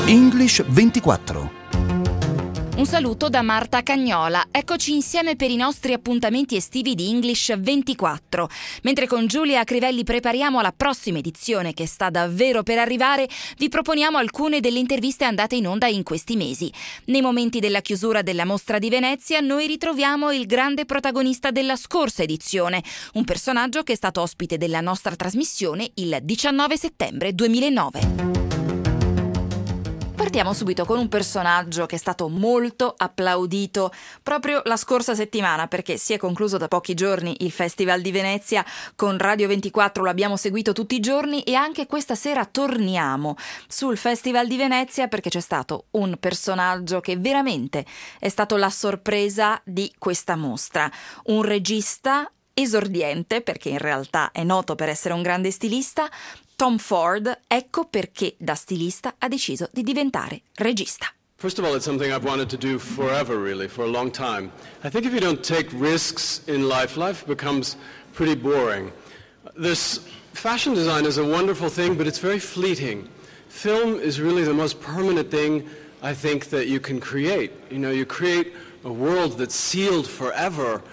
English 24. Un saluto da Marta Cagnola. Eccoci insieme per i nostri appuntamenti estivi di English 24. Mentre con Giulia Crivelli prepariamo la prossima edizione che sta davvero per arrivare, vi proponiamo alcune delle interviste andate in onda in questi mesi. Nei momenti della chiusura della Mostra di Venezia noi ritroviamo il grande protagonista della scorsa edizione, un personaggio che è stato ospite della nostra trasmissione il 19 settembre 2009. Partiamo subito con un personaggio che è stato molto applaudito proprio la scorsa settimana, perché si è concluso da pochi giorni il Festival di Venezia. Con Radio 24 lo abbiamo seguito tutti i giorni e anche questa sera torniamo sul Festival di Venezia perché c'è stato un personaggio che veramente è stato la sorpresa di questa mostra. Un regista esordiente, perché in realtà è noto per essere un grande stilista, Tom Ford. Ecco perché da stilista ha deciso di diventare regista. First of all, it's something I've wanted to do forever, really, for a long time. I think if you don't take risks in life, life becomes pretty boring. This fashion design is a wonderful thing, but it's very fleeting. Film is really the most permanent thing I think that you can create. You know, you create a world that's sealed forever.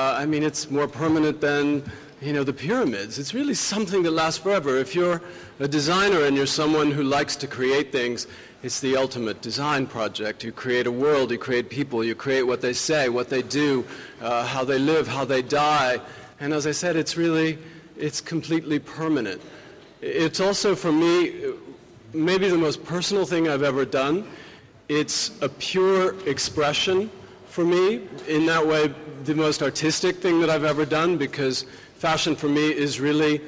It's more permanent than the pyramids. It's really something that lasts forever. If you're a designer and you're someone who likes to create things, it's the ultimate design project. You create a world, you create people, you create what they say, what they do, how they live, how they die. And as I said, it's completely permanent. It's also, for me, maybe the most personal thing I've ever done. It's a pure expression for me. In that way, the most artistic thing that I've ever done, because fashion for me is really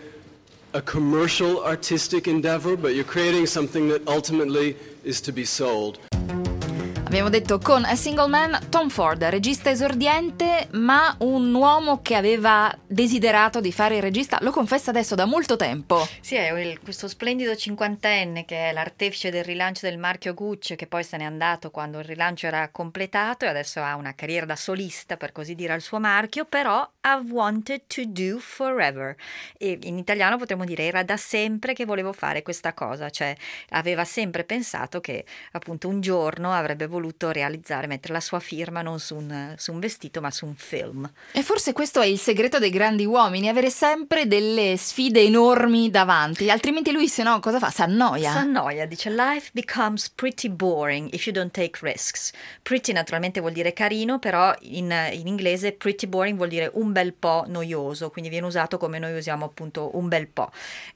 a commercial artistic endeavor, but you're creating something that ultimately is to be sold. Abbiamo detto con A Single Man, Tom Ford, regista esordiente, ma un uomo che aveva desiderato di fare il regista, lo confessa adesso da molto tempo. Sì, è questo splendido cinquantenne che è l'artefice del rilancio del marchio Gucci, che poi se n'è andato quando il rilancio era completato e adesso ha una carriera da solista, per così dire, al suo marchio, però I've wanted to do forever. E in italiano potremmo dire era da sempre che volevo fare questa cosa, cioè aveva sempre pensato che appunto un giorno avrebbe voluto mettere la sua firma non su un vestito ma su un film. E forse questo è il segreto dei grandi uomini, avere sempre delle sfide enormi davanti, altrimenti lui se no cosa fa? S'annoia, dice life becomes pretty boring if you don't take risks. Pretty naturalmente vuol dire carino, però in inglese pretty boring vuol dire un bel po' noioso, quindi viene usato come noi usiamo appunto un bel po'.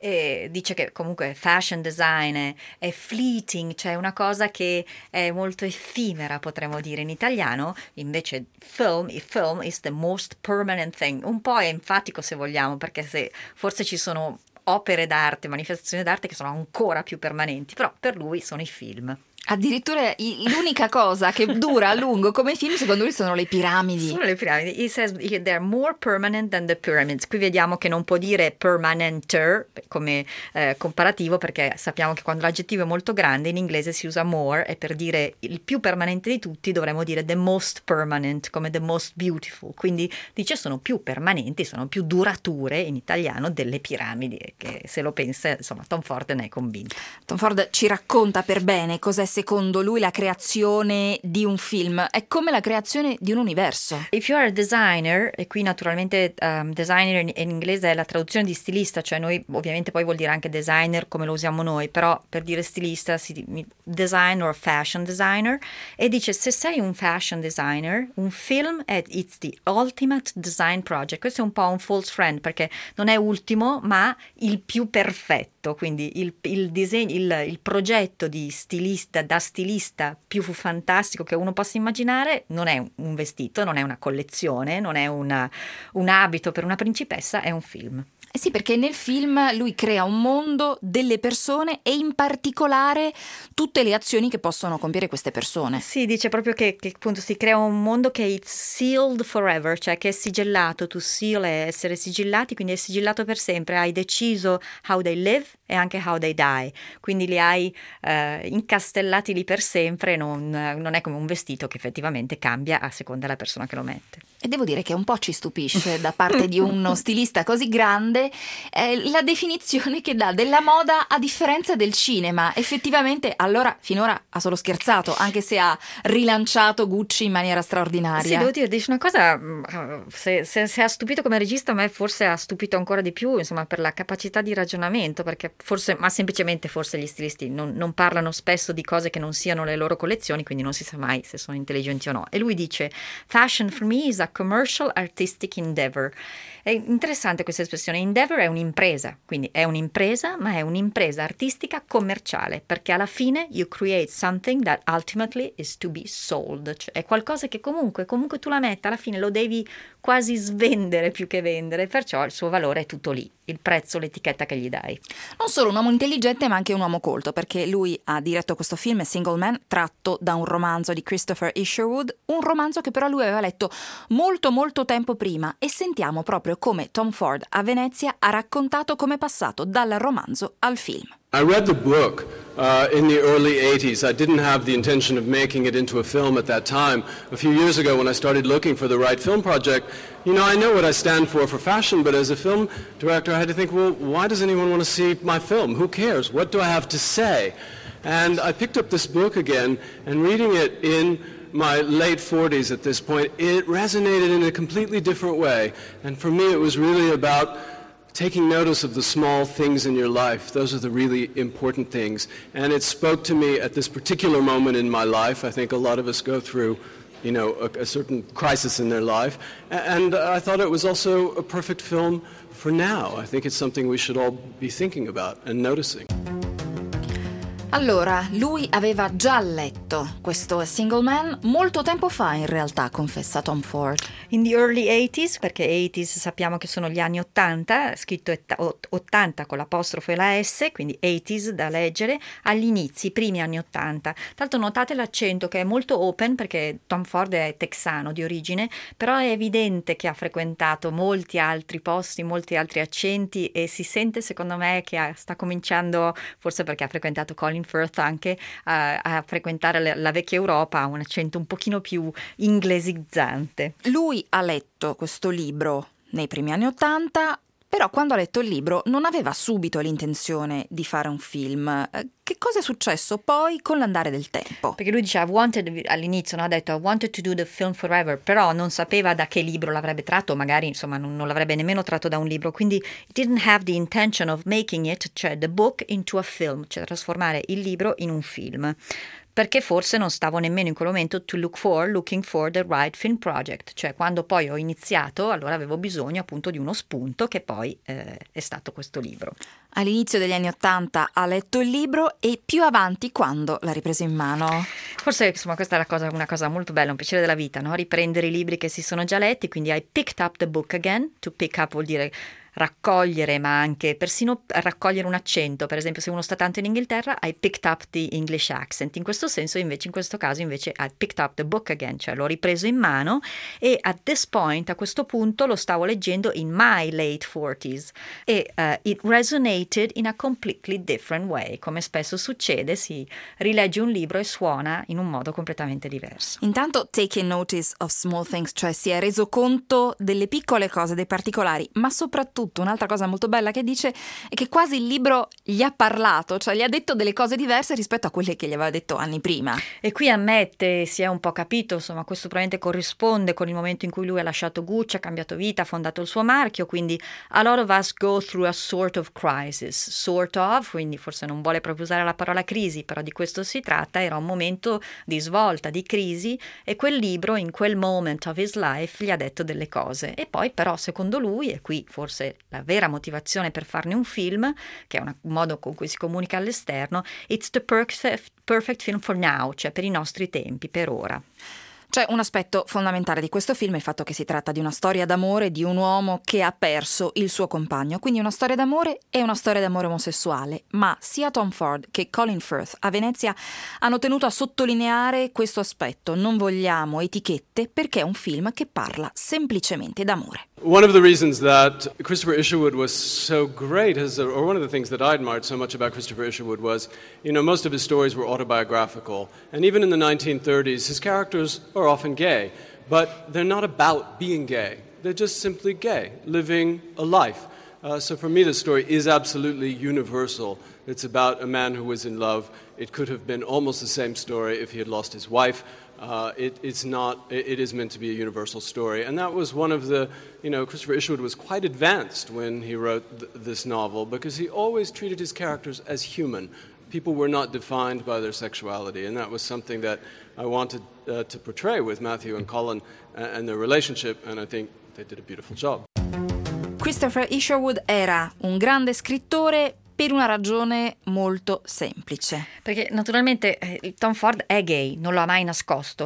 E dice che comunque fashion design è fleeting, cioè una cosa che è molto effimera, potremmo dire in italiano. Invece film is the most permanent thing. Un po' è enfatico se vogliamo, perché forse ci sono opere d'arte, manifestazioni d'arte che sono ancora più permanenti, però per lui sono i film. Addirittura l'unica cosa che dura a lungo come film secondo lui sono le piramidi. Sono le piramidi. He says they're more permanent than the pyramids. Qui vediamo che non può dire permanenter come comparativo, perché sappiamo che quando l'aggettivo è molto grande in inglese si usa more, e per dire il più permanente di tutti dovremmo dire the most permanent, come the most beautiful. Quindi dice sono più permanenti, sono più durature in italiano delle piramidi, che se lo pensa, insomma, Tom Ford ne è convinto. Tom Ford ci racconta per bene cos'è secondo lui la creazione di un film. È come la creazione di un universo. If you are a designer, e qui naturalmente designer in inglese è la traduzione di stilista, cioè noi ovviamente poi vuol dire anche designer come lo usiamo noi, però per dire stilista designer o fashion designer, e dice se sei un fashion designer, un film it's the ultimate design project. Questo è un po' un false friend, perché non è ultimo ma il più perfetto, quindi il disegno, il progetto di stilista, da stilista più fantastico che uno possa immaginare non è un vestito, non è una collezione, non è un abito per una principessa, è un film. Eh sì, perché nel film lui crea un mondo, delle persone e in particolare tutte le azioni che possono compiere queste persone. Sì, dice proprio che appunto si crea un mondo che è sealed forever, cioè che è sigillato. To seal è essere sigillati, quindi è sigillato per sempre. Hai deciso how they live e anche How They Die, quindi li hai incastellati lì per sempre, non è come un vestito che effettivamente cambia a seconda della persona che lo mette. E devo dire che un po' ci stupisce da parte di uno stilista così grande la definizione che dà della moda a differenza del cinema. Effettivamente allora finora ha solo scherzato, anche se ha rilanciato Gucci in maniera straordinaria. Sì, devo dire, dici una cosa, se ha stupito come regista, a me forse ha stupito ancora di più, insomma, per la capacità di ragionamento, perché forse, ma semplicemente forse gli stilisti non parlano spesso di cose che non siano le loro collezioni, quindi non si sa mai se sono intelligenti o no. E lui dice: "Fashion for me is a commercial artistic endeavor." È interessante questa espressione. Endeavor è un'impresa, quindi è un'impresa, ma è un'impresa artistica commerciale, perché alla fine you create something that ultimately is to be sold, cioè è qualcosa che comunque tu la metta, alla fine lo devi quasi svendere più che vendere, perciò il suo valore è tutto lì, il prezzo, l'etichetta che gli dai. Non solo un uomo intelligente, ma anche un uomo colto, perché lui ha diretto questo film Single Man, tratto da un romanzo di Christopher Isherwood, un romanzo che però lui aveva letto molto molto tempo prima, e sentiamo proprio come Tom Ford a Venezia ha raccontato come è passato dal romanzo al film. I read the book in the early 80s. I didn't have the intention of making it into a film at that time. A few years ago when I started looking for the right film project, I know what I stand for fashion, but as a film director I had to think, well, why does anyone want to see my film? Who cares? What do I have to say? And I picked up this book again, and reading it in my late 40s at this point, it resonated in a completely different way. And for me it was really about taking notice of the small things in your life. Those are the really important things. And it spoke to me at this particular moment in my life. I think a lot of us go through, a certain crisis in their life. And I thought it was also a perfect film for now. I think it's something we should all be thinking about and noticing. Allora, lui aveva già letto questo Single Man molto tempo fa, in realtà, confessa Tom Ford. In the early 80s, perché 80s sappiamo che sono gli anni 80, scritto 80 con l'apostrofo e la S, quindi 80s da leggere, agli inizi, primi anni 80. Tanto notate l'accento che è molto open, perché Tom Ford è texano di origine, però è evidente che ha frequentato molti altri posti, molti altri accenti, e si sente, secondo me, che sta cominciando, forse perché ha frequentato Colin Firth, anche a frequentare la vecchia Europa, ha un accento un pochino più inglesizzante. Lui ha letto questo libro nei primi anni 80, però quando ha letto il libro non aveva subito l'intenzione di fare un film. Che cosa è successo poi con l'andare del tempo? Perché lui diceva all'inizio, ha detto I wanted to do the film forever, però non sapeva da che libro l'avrebbe tratto, magari insomma non l'avrebbe nemmeno tratto da un libro, quindi didn't have the intention of making it, cioè the book, into a film, cioè trasformare il libro in un film. Perché forse non stavo nemmeno in quel momento looking for the right film project, cioè quando poi ho iniziato allora avevo bisogno appunto di uno spunto, che poi è stato questo libro. All'inizio degli anni 80 ha letto il libro, e più avanti quando l'ha ripreso in mano? Forse insomma questa è una cosa molto bella, un piacere della vita, no? Riprendere i libri che si sono già letti, quindi I picked up the book again. To pick up vuol dire raccogliere, ma anche persino raccogliere un accento. Per esempio, se uno sta tanto in Inghilterra, I picked up the English accent. In questo senso, invece, in questo caso, invece, I picked up the book again, cioè l'ho ripreso in mano, e a questo punto lo stavo leggendo in my late 40s, e it resonated in a completely different way. Come spesso succede, si rilegge un libro e suona in un modo completamente diverso. Intanto, taking notice of small things, cioè si è reso conto delle piccole cose, dei particolari, ma soprattutto un'altra cosa molto bella che dice è che quasi il libro gli ha parlato, cioè gli ha detto delle cose diverse rispetto a quelle che gli aveva detto anni prima. E qui ammette, si è un po' capito, insomma, questo probabilmente corrisponde con il momento in cui lui ha lasciato Gucci, ha cambiato vita, ha fondato il suo marchio, quindi a lot of us go through a sort of crisis, sort of, quindi forse non vuole proprio usare la parola crisi, però di questo si tratta, era un momento di svolta, di crisi, e quel libro in quel moment of his life gli ha detto delle cose. E poi però secondo lui, e qui forse la vera motivazione per farne un film, che è un modo con cui si comunica all'esterno, it's the perfect film for now, cioè per i nostri tempi, per ora. C'è un aspetto fondamentale di questo film, il fatto che si tratta di una storia d'amore di un uomo che ha perso il suo compagno, quindi una storia d'amore e una storia d'amore omosessuale, ma sia Tom Ford che Colin Firth a Venezia hanno tenuto a sottolineare questo aspetto: non vogliamo etichette, perché è un film che parla semplicemente d'amore. One of the reasons that Christopher Isherwood was so great, or one of the things that I admired so much about Christopher Isherwood was, most of his stories were autobiographical. And even in the 1930s, his characters are often gay, but they're not about being gay. They're just simply gay, living a life. So for me, the story is absolutely universal. It's about a man who was in love. It could have been almost the same story if he had lost his wife. It is meant to be a universal story. And that was one of the, Christopher Isherwood was quite advanced when he wrote this novel because he always treated his characters as human. People were not defined by their sexuality, and that was something that I wanted to portray with Matthew and Colin and their relationship, and I think they did a beautiful job. Christopher Isherwood era un grande scrittore per una ragione molto semplice. Perché naturalmente Tom Ford è gay, non lo ha mai nascosto,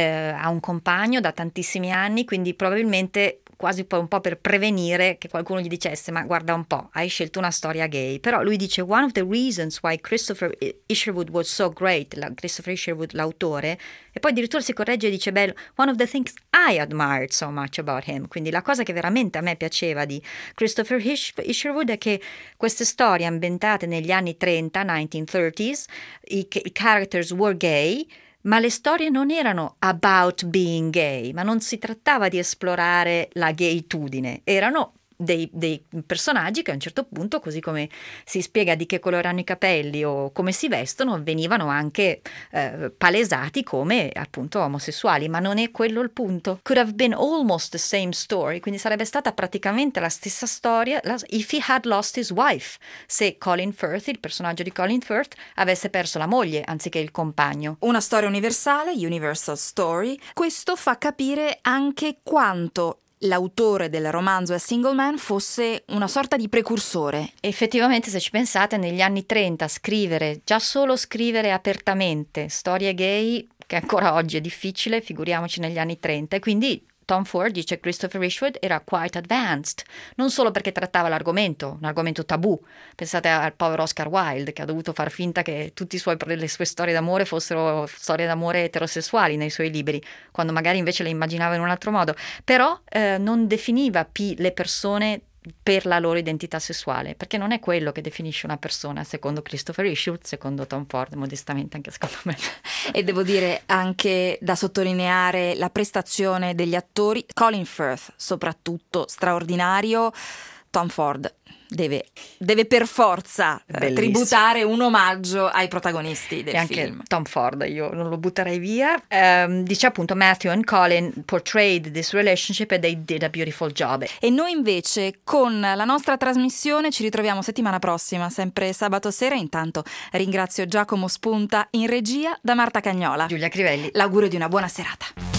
ha un compagno da tantissimi anni, quindi probabilmente quasi un po' per prevenire che qualcuno gli dicesse ma guarda un po', hai scelto una storia gay. Però lui dice one of the reasons why Christopher Isherwood was so great, Christopher Isherwood l'autore, e poi addirittura si corregge e dice beh, one of the things I admired so much about him. Quindi la cosa che veramente a me piaceva di Christopher Isherwood è che queste storie ambientate negli anni 30, 1930s, i characters were gay, ma le storie non erano about being gay, ma non si trattava di esplorare la gayitudine, erano dei personaggi che a un certo punto, così come si spiega di che colore hanno i capelli o come si vestono, venivano anche palesati come appunto omosessuali, ma non è quello il punto. Could have been almost the same story, quindi sarebbe stata praticamente la stessa storia if he had lost his wife, se Colin Firth, il personaggio di Colin Firth, avesse perso la moglie anziché il compagno. Una storia universale, universal story. Questo fa capire anche quanto l'autore del romanzo A Single Man fosse una sorta di precursore. Effettivamente, se ci pensate, negli anni 30 già solo scrivere apertamente storie gay, che ancora oggi è difficile, figuriamoci negli anni 30, e quindi Tom Ford dice Christopher Isherwood era quite advanced, non solo perché trattava un argomento tabù. Pensate al povero Oscar Wilde, che ha dovuto far finta che tutte le sue storie d'amore fossero storie d'amore eterosessuali nei suoi libri, quando magari invece le immaginava in un altro modo, però non definiva le persone per la loro identità sessuale, perché non è quello che definisce una persona secondo Christopher Isherwood, secondo Tom Ford, modestamente anche secondo me. E devo dire anche da sottolineare la prestazione degli attori, Colin Firth soprattutto straordinario, Tom Ford deve per forza tributare un omaggio ai protagonisti del film. E anche Tom Ford, io non lo butterei via. Dice appunto Matthew and Colin portrayed this relationship and they did a beautiful job. E noi invece con la nostra trasmissione ci ritroviamo settimana prossima, sempre sabato sera. Intanto ringrazio Giacomo Spunta in regia, da Marta Cagnola, Giulia Crivelli. L'augurio di una buona serata.